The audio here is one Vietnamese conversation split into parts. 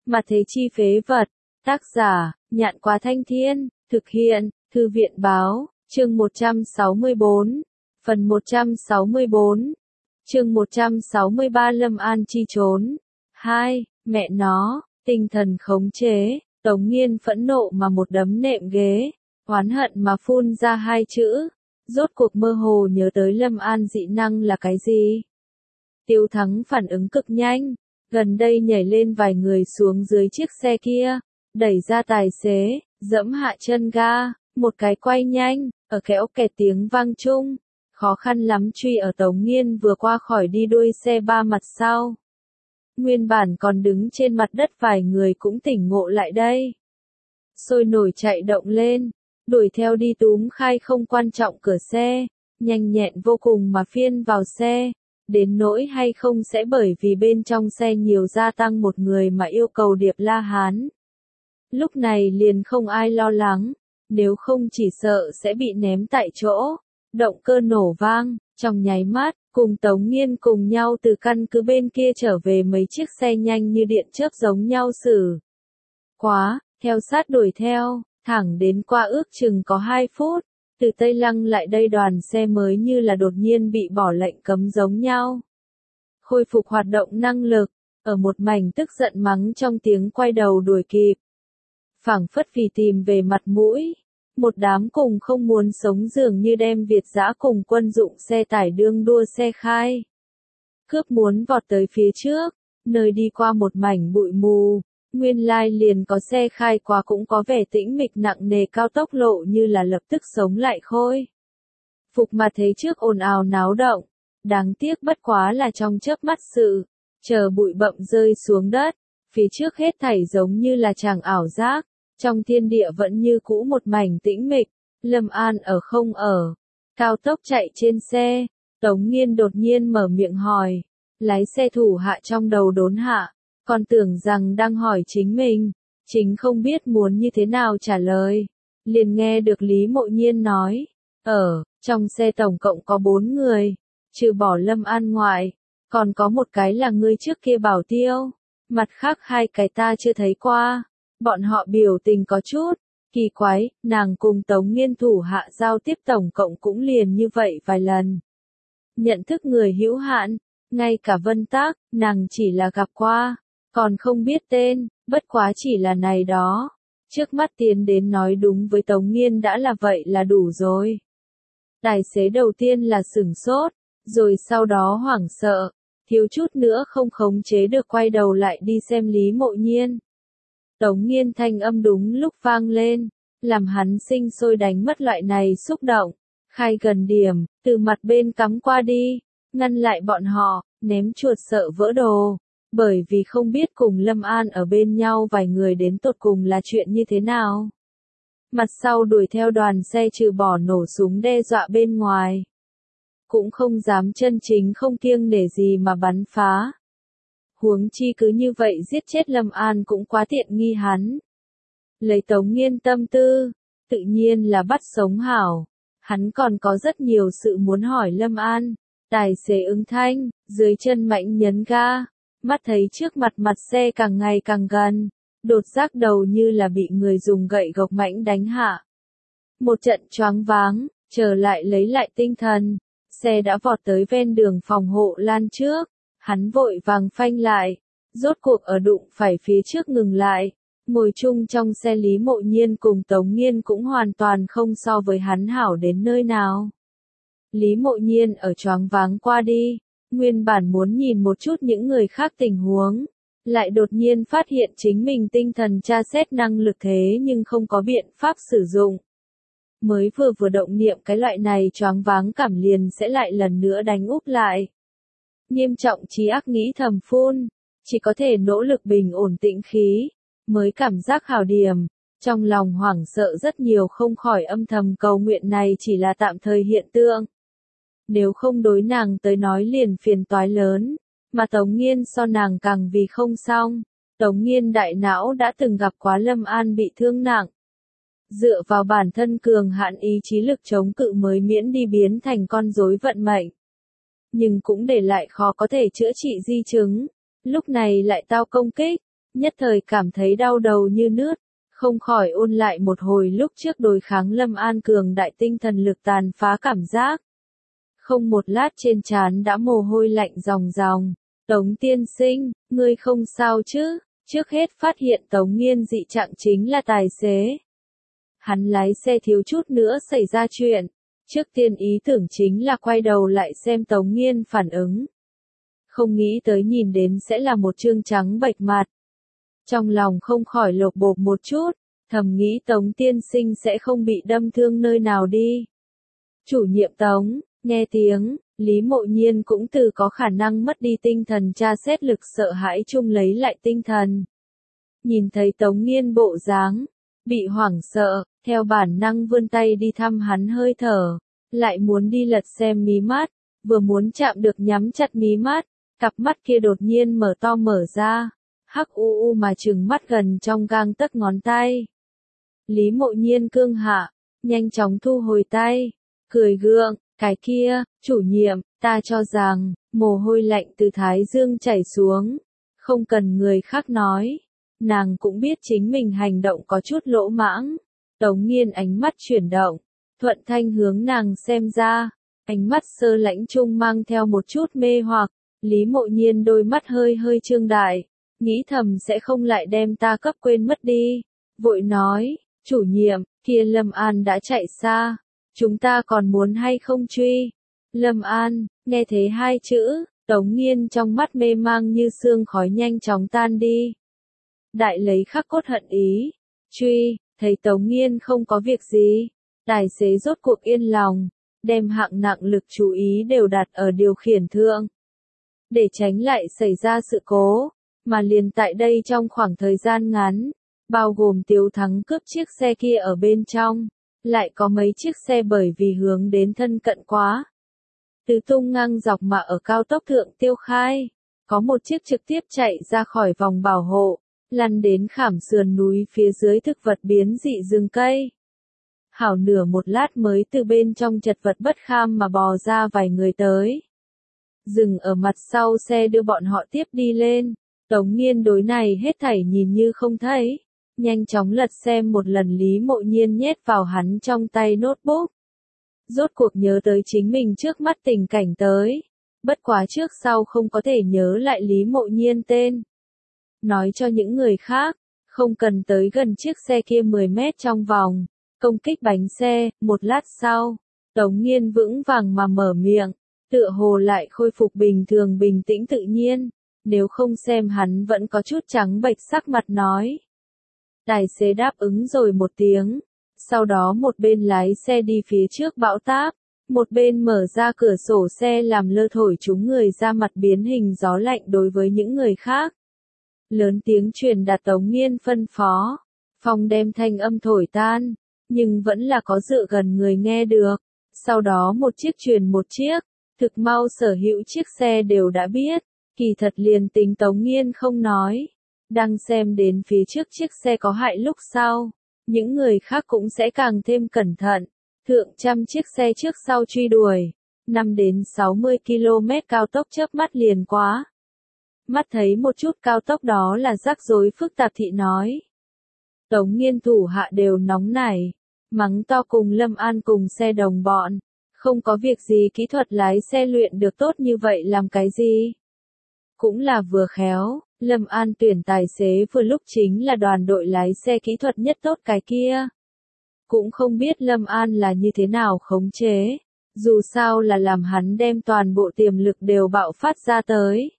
Mà thế chi phế vật. Tác giả, Nhạn Quá Thanh Thiên, thực hiện, Thư viện Báo, chương 164, phần 164, chương 163 Lâm An chi trốn. 2, mẹ nó, tinh thần khống chế, Tống Nghiên phẫn nộ mà một đấm nệm ghế, oán hận mà phun ra hai chữ, rốt cuộc mơ hồ nhớ tới Lâm An dị năng là cái gì. Tiêu Thắng phản ứng cực nhanh, gần đây nhảy lên vài người xuống dưới chiếc xe kia, đẩy ra tài xế, dẫm hạ chân ga, một cái quay nhanh, ở kéo kẹt tiếng vang chung, khó khăn lắm truy ở Tống Nghiên vừa qua khỏi đi đuôi xe ba mặt sau. Nguyên bản còn đứng trên mặt đất vài người cũng tỉnh ngộ lại đây. Sôi nổi chạy động lên, đuổi theo đi túm khai không quan trọng cửa xe, nhanh nhẹn vô cùng mà phiên vào xe, đến nỗi hay không sẽ bởi vì bên trong xe nhiều gia tăng một người mà yêu cầu Điệp La Hán. Lúc này liền không ai lo lắng, nếu không chỉ sợ sẽ bị ném tại chỗ, động cơ nổ vang, trong nháy mắt, cùng Tống Nghiên cùng nhau từ căn cứ bên kia trở về mấy chiếc xe nhanh như điện chớp giống nhau xử. Quá, theo sát đuổi theo, thẳng đến qua ước chừng có 2 phút, từ Tây Lăng lại đây đoàn xe mới như là đột nhiên bị bỏ lệnh cấm giống nhau. Khôi phục hoạt động năng lực, ở một mảnh tức giận mắng trong tiếng quay đầu đuổi kịp. Phảng phất vì tìm về mặt mũi, một đám cùng không muốn sống dường như đem Việt dã cùng quân dụng xe tải đương đua xe khai. Cướp muốn vọt tới phía trước, nơi đi qua một mảnh bụi mù, nguyên lai liền có xe khai qua cũng có vẻ tĩnh mịch nặng nề cao tốc lộ như là lập tức sống lại khôi. Phục mà thấy trước ồn ào náo động, đáng tiếc bất quá là trong chớp mắt sự, chờ bụi bậm rơi xuống đất, phía trước hết thảy giống như là chàng ảo giác. Trong thiên địa vẫn như cũ một mảnh tĩnh mịch, Lâm An ở không ở, cao tốc chạy trên xe, Tống Nghiên đột nhiên mở miệng hỏi, lái xe thủ hạ trong đầu đốn hạ, còn tưởng rằng đang hỏi chính mình, chính không biết muốn như thế nào trả lời, liền nghe được Lý Mộ Nhiên nói, trong xe tổng cộng có 4 người, trừ bỏ Lâm An ngoại, còn có một cái là ngươi trước kia bảo tiêu, mặt khác 2 cái ta chưa thấy qua. Bọn họ biểu tình có chút kỳ quái, nàng cùng Tống Nghiên thủ hạ giao tiếp tổng cộng cũng liền như vậy vài lần. Nhận thức người hữu hạn, ngay cả Vân Tác, nàng chỉ là gặp qua, còn không biết tên, bất quá chỉ là này đó. Trước mắt tiến đến nói đúng với Tống Nghiên đã là vậy là đủ rồi. Tài xế đầu tiên là sửng sốt, rồi sau đó hoảng sợ, thiếu chút nữa không khống chế được quay đầu lại đi xem Lý Mộ Nhiên. Tống Nghiên thanh âm đúng lúc vang lên, làm hắn sinh sôi đánh mất loại này xúc động, khai gần điểm, từ mặt bên cắm qua đi, ngăn lại bọn họ, ném chuột sợ vỡ đồ, bởi vì không biết cùng Lâm An ở bên nhau vài người đến tột cùng là chuyện như thế nào. Mặt sau đuổi theo đoàn xe trừ bỏ nổ súng đe dọa bên ngoài, cũng không dám chân chính không kiêng nể gì mà bắn phá. Huống chi cứ như vậy giết chết Lâm An cũng quá tiện nghi hắn. Lấy Tống Nghiên tâm tư, tự nhiên là bắt sống hảo. Hắn còn có rất nhiều sự muốn hỏi Lâm An. Tài xế ứng thanh, dưới chân mạnh nhấn ga, mắt thấy trước mặt xe càng ngày càng gần, đột giác đầu như là bị người dùng gậy gộc mạnh đánh hạ. Một trận choáng váng, trở lại lấy lại tinh thần, xe đã vọt tới ven đường phòng hộ lan trước. Hắn vội vàng phanh lại, rốt cuộc ở đụng phải phía trước ngừng lại, ngồi chung trong xe Lý Mộ Nhiên cùng Tống Nghiên cũng hoàn toàn không so với hắn hảo đến nơi nào. Lý Mộ Nhiên ở choáng váng qua đi, nguyên bản muốn nhìn một chút những người khác tình huống, lại đột nhiên phát hiện chính mình tinh thần tra xét năng lực thế nhưng không có biện pháp sử dụng. Mới vừa động niệm cái loại này choáng váng cảm liền sẽ lại lần nữa đánh úp lại. Nghiêm trọng trí ác nghĩ thầm phun, chỉ có thể nỗ lực bình ổn tĩnh khí, mới cảm giác hảo điểm, trong lòng hoảng sợ rất nhiều không khỏi âm thầm cầu nguyện này chỉ là tạm thời hiện tượng. Nếu không đối nàng tới nói liền phiền toái lớn, mà Tống Nghiên so nàng càng vì không xong, Tống Nghiên đại não đã từng gặp quá Lâm An bị thương nặng. Dựa vào bản thân cường hạn ý chí lực chống cự mới miễn đi biến thành con rối vận mệnh. Nhưng cũng để lại khó có thể chữa trị di chứng, lúc này lại tao công kích, nhất thời cảm thấy đau đầu như nướt, không khỏi ôn lại một hồi lúc trước đối kháng Lâm An cường đại tinh thần lực tàn phá cảm giác. Không một lát trên trán đã mồ hôi lạnh ròng ròng. Tống tiên sinh, ngươi không sao chứ? Trước hết phát hiện Tống Nghiên dị trạng chính là tài xế. Hắn lái xe thiếu chút nữa xảy ra chuyện. Trước tiên ý tưởng chính là quay đầu lại xem Tống Nghiên phản ứng. Không nghĩ tới nhìn đến sẽ là một trương trắng bệch mặt. Trong lòng không khỏi lột bột một chút, thầm nghĩ Tống tiên sinh sẽ không bị đâm thương nơi nào đi. Chủ nhiệm Tống, nghe tiếng, Lý Mộ Nhiên cũng từ có khả năng mất đi tinh thần tra xét lực sợ hãi chung lấy lại tinh thần. Nhìn thấy Tống Nghiên bộ dáng, bị hoảng sợ, theo bản năng vươn tay đi thăm hắn hơi thở, lại muốn đi lật xem mí mắt, vừa muốn chạm được nhắm chặt mí mắt, cặp mắt kia đột nhiên mở to mở ra, hắc u u mà trừng mắt gần trong gang tấc ngón tay. Lý Mộ Nhiên cương hạ, nhanh chóng thu hồi tay, cười gượng, cái kia, chủ nhiệm, ta cho rằng, mồ hôi lạnh từ thái dương chảy xuống, không cần người khác nói, nàng cũng biết chính mình hành động có chút lỗ mãng. Tống Nghiên ánh mắt chuyển động, thuận thanh hướng nàng xem ra, ánh mắt sơ lãnh trung mang theo một chút mê hoặc, Lý Mộ Nhiên đôi mắt hơi hơi trương đại, nghĩ thầm sẽ không lại đem ta cấp quên mất đi, vội nói, chủ nhiệm, kia Lâm An đã chạy xa, chúng ta còn muốn hay không truy? Lâm An, nghe thế hai chữ, Tống Nghiên trong mắt mê mang như sương khói nhanh chóng tan đi. Đại lấy khắc cốt hận ý, truy, thấy Tống Nghiên không có việc gì, tài xế rốt cuộc yên lòng, đem hạng nặng lực chú ý đều đặt ở điều khiển thượng. Để tránh lại xảy ra sự cố, mà liền tại đây trong khoảng thời gian ngắn, bao gồm Tiếu Thắng cướp chiếc xe kia ở bên trong, lại có mấy chiếc xe bởi vì hướng đến thân cận quá. Từ tung ngang dọc mà ở cao tốc thượng tiêu khai, có một chiếc trực tiếp chạy ra khỏi vòng bảo hộ, lăn đến khảm sườn núi phía dưới thực vật biến dị rừng cây. Hảo nửa một lát mới từ bên trong chật vật bất kham mà bò ra vài người tới. Dừng ở mặt sau xe đưa bọn họ tiếp đi lên, Tống Nghiên đối này hết thảy nhìn như không thấy, nhanh chóng lật xem một lần Lý Mộ Nhiên nhét vào hắn trong tay notebook. Rốt cuộc nhớ tới chính mình trước mắt tình cảnh tới, bất quá trước sau không có thể nhớ lại Lý Mộ Nhiên tên. Nói cho những người khác, không cần tới gần chiếc xe kia 10 mét trong vòng, công kích bánh xe, một lát sau, Tống Nghiên vững vàng mà mở miệng, tựa hồ lại khôi phục bình thường bình tĩnh tự nhiên, nếu không xem hắn vẫn có chút trắng bệch sắc mặt nói. Tài xế đáp ứng rồi một tiếng, sau đó một bên lái xe đi phía trước bão táp, một bên mở ra cửa sổ xe làm lơ thổi chúng người ra mặt biến hình gió lạnh đối với những người khác. Lớn tiếng truyền đạt Tống Nghiên phân phó, phong đem thanh âm thổi tan, nhưng vẫn là có dựa gần người nghe được, sau đó một chiếc truyền một chiếc, thực mau sở hữu chiếc xe đều đã biết, kỳ thật liền tính Tống Nghiên không nói, đang xem đến phía trước chiếc xe có hại lúc sau, những người khác cũng sẽ càng thêm cẩn thận, thượng trăm chiếc xe trước sau truy đuổi, 5 đến 60 km cao tốc chớp mắt liền quá. Mắt thấy một chút cao tốc đó là rắc rối phức tạp thị nói. Tống Nghiên thủ hạ đều nóng nảy, mắng to cùng Lâm An cùng xe đồng bọn, không có việc gì kỹ thuật lái xe luyện được tốt như vậy làm cái gì. Cũng là vừa khéo, Lâm An tuyển tài xế vừa lúc chính là đoàn đội lái xe kỹ thuật nhất tốt cái kia. Cũng không biết Lâm An là như thế nào khống chế, dù sao là làm hắn đem toàn bộ tiềm lực đều bạo phát ra tới.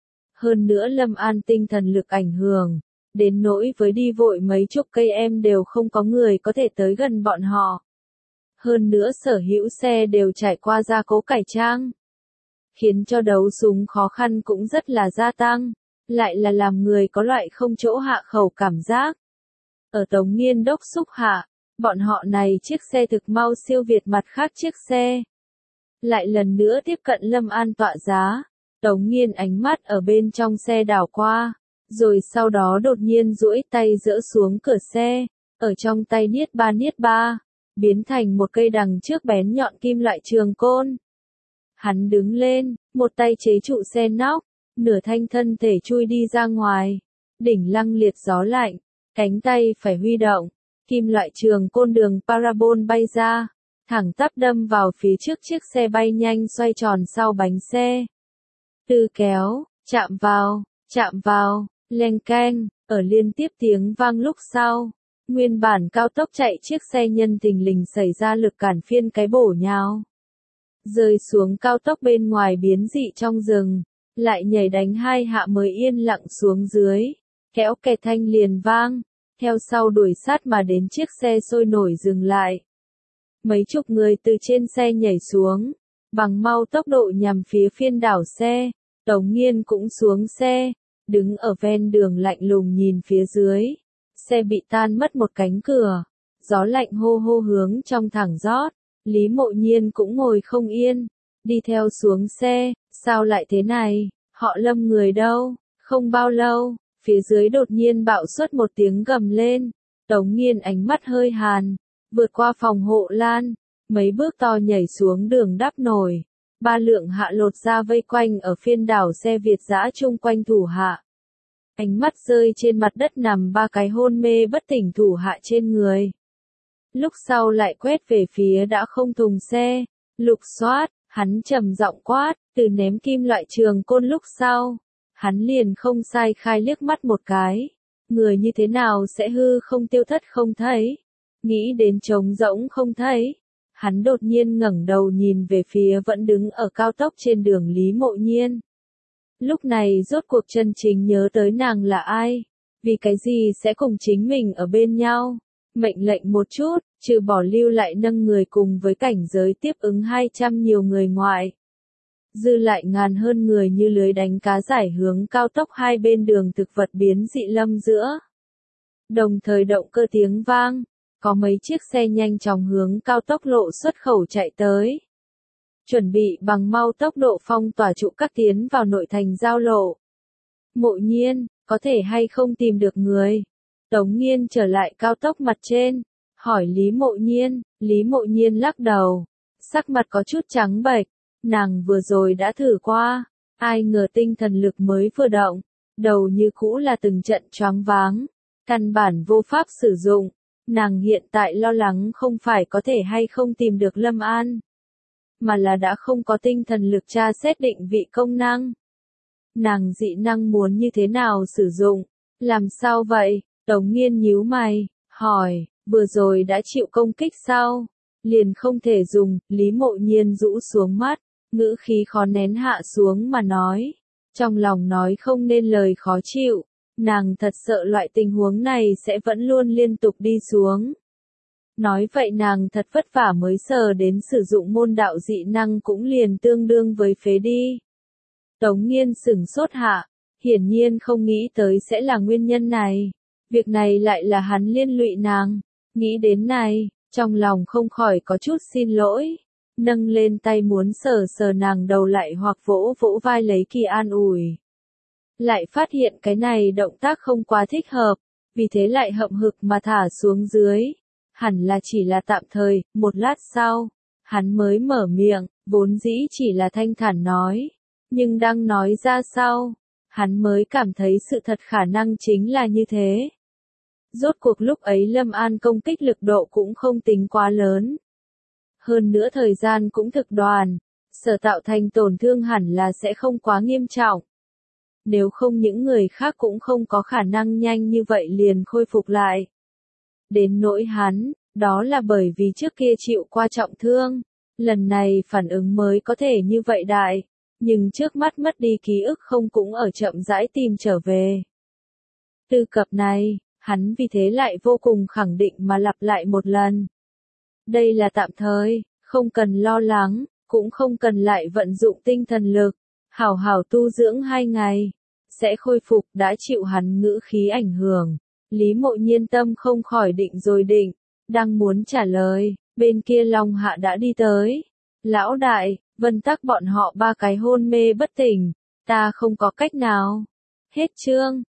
Hơn nữa Lâm An tinh thần lực ảnh hưởng, đến nỗi với đi vội mấy chục cây em đều không có người có thể tới gần bọn họ. Hơn nữa sở hữu xe đều trải qua gia cố cải trang, khiến cho đấu súng khó khăn cũng rất là gia tăng, lại là làm người có loại không chỗ hạ khẩu cảm giác. Ở Tống Nghiên đốc xúc hạ, bọn họ này chiếc xe thực mau siêu việt mặt khác chiếc xe. Lại lần nữa tiếp cận Lâm An tọa giá, Tống Nghiên ánh mắt ở bên trong xe đảo qua, rồi sau đó đột nhiên duỗi tay giở xuống cửa xe, ở trong tay niết ba, biến thành một cây đằng trước bén nhọn kim loại trường côn. Hắn đứng lên, một tay chế trụ xe nóc, nửa thanh thân thể chui đi ra ngoài, đỉnh lăng liệt gió lạnh, cánh tay phải huy động, kim loại trường côn đường parabol bay ra, thẳng tắp đâm vào phía trước chiếc xe bay nhanh xoay tròn sau bánh xe. Từ kéo, chạm vào, leng keng, ở liên tiếp tiếng vang lúc sau. Nguyên bản cao tốc chạy chiếc xe nhân thình lình xảy ra lực cản phiên cái bổ nhào. Rơi xuống cao tốc bên ngoài biến dị trong rừng, lại nhảy đánh 2 hạ mới yên lặng xuống dưới, kéo kẹt thanh liền vang, theo sau đuổi sát mà đến chiếc xe sôi nổi dừng lại. Mấy chục người từ trên xe nhảy xuống, bằng mau tốc độ nhằm phía phiên đảo xe, Tống Nghiên cũng xuống xe, đứng ở ven đường lạnh lùng nhìn phía dưới. Xe bị tan mất một cánh cửa, gió lạnh hô hô hướng trong thẳng rót, Lý Mộ Nhiên cũng ngồi không yên, đi theo xuống xe, sao lại thế này, họ Lâm người đâu, không bao lâu, phía dưới đột nhiên bạo xuất một tiếng gầm lên, Tống Nghiên ánh mắt hơi hàn, vượt qua phòng hộ lan, mấy bước to nhảy xuống đường đắp nổi, 3 lượng hạ lột ra vây quanh ở phiên đảo xe Việt dã chung quanh thủ hạ. Ánh mắt rơi trên mặt đất nằm 3 cái hôn mê bất tỉnh thủ hạ trên người. Lúc sau lại quét về phía đã không thùng xe, lục soát, hắn trầm giọng quát, từ ném kim loại trường côn lúc sau. Hắn liền không sai khai liếc mắt một cái. Người như thế nào sẽ hư không tiêu thất không thấy. Nghĩ đến trống rỗng không thấy. Hắn đột nhiên ngẩng đầu nhìn về phía vẫn đứng ở cao tốc trên đường Lý Mộ Nhiên. Lúc này rốt cuộc chân chính nhớ tới nàng là ai, vì cái gì sẽ cùng chính mình ở bên nhau, mệnh lệnh một chút, trừ bỏ lưu lại nâng người cùng với cảnh giới tiếp ứng 200 nhiều người ngoại. Dư lại ngàn hơn người như lưới đánh cá giải hướng cao tốc hai bên đường thực vật biến dị lâm giữa. Đồng thời động cơ tiếng vang, có mấy chiếc xe nhanh chóng hướng cao tốc lộ xuất khẩu chạy tới. Chuẩn bị bằng mau tốc độ phong tỏa trụ các tiến vào nội thành giao lộ. Mộ Nhiên, có thể hay không tìm được người? Tống Nghiên trở lại cao tốc mặt trên, hỏi Lý Mộ Nhiên lắc đầu, sắc mặt có chút trắng bệch, nàng vừa rồi đã thử qua, ai ngờ tinh thần lực mới vừa động, đầu như cũ là từng trận choáng váng, căn bản vô pháp sử dụng, nàng hiện tại lo lắng không phải có thể hay không tìm được Lâm An, mà là đã không có tinh thần lực tra xét định vị công năng. Nàng dị năng muốn như thế nào sử dụng? Làm sao vậy? Tống Nghiên nhíu mày, hỏi, vừa rồi đã chịu công kích sao? Liền không thể dùng, Lý Mộ Nhiên rũ xuống mắt, ngữ khí khó nén hạ xuống mà nói. Trong lòng nói không nên lời khó chịu, nàng thật sợ loại tình huống này sẽ vẫn luôn liên tục đi xuống. Nói vậy nàng thật vất vả mới sờ đến sử dụng môn đạo dị năng cũng liền tương đương với phế đi. Tống Nghiên sửng sốt hạ, hiển nhiên không nghĩ tới sẽ là nguyên nhân này. Việc này lại là hắn liên lụy nàng. Nghĩ đến này, trong lòng không khỏi có chút xin lỗi. Nâng lên tay muốn sờ sờ nàng đầu lại hoặc vỗ vỗ vai lấy kỳ an ủi. Lại phát hiện cái này động tác không quá thích hợp, vì thế lại hậm hực mà thả xuống dưới. Hẳn là chỉ là tạm thời, một lát sau, hắn mới mở miệng, vốn dĩ chỉ là thanh thản nói. Nhưng đang nói ra sau, hắn mới cảm thấy sự thật khả năng chính là như thế. Rốt cuộc lúc ấy Lâm An công kích lực độ cũng không tính quá lớn. Hơn nữa thời gian cũng thực đoàn, sở tạo thành tổn thương hẳn là sẽ không quá nghiêm trọng. Nếu không những người khác cũng không có khả năng nhanh như vậy liền khôi phục lại. Đến nỗi hắn, đó là bởi vì trước kia chịu qua trọng thương, lần này phản ứng mới có thể như vậy đại, nhưng trước mắt mất đi ký ức không cũng ở chậm rãi tìm trở về. Từ cập này, hắn vì thế lại vô cùng khẳng định mà lặp lại một lần. Đây là tạm thời, không cần lo lắng, cũng không cần lại vận dụng tinh thần lực, hảo hảo tu dưỡng 2 ngày, sẽ khôi phục. Đã chịu hắn ngữ khí ảnh hưởng. Lý Mộ Nhiên tâm không khỏi định rồi định, đang muốn trả lời, bên kia Long Hạ đã đi tới. Lão đại, Vân Tắc bọn họ 3 cái hôn mê bất tỉnh, ta không có cách nào. Hết chương.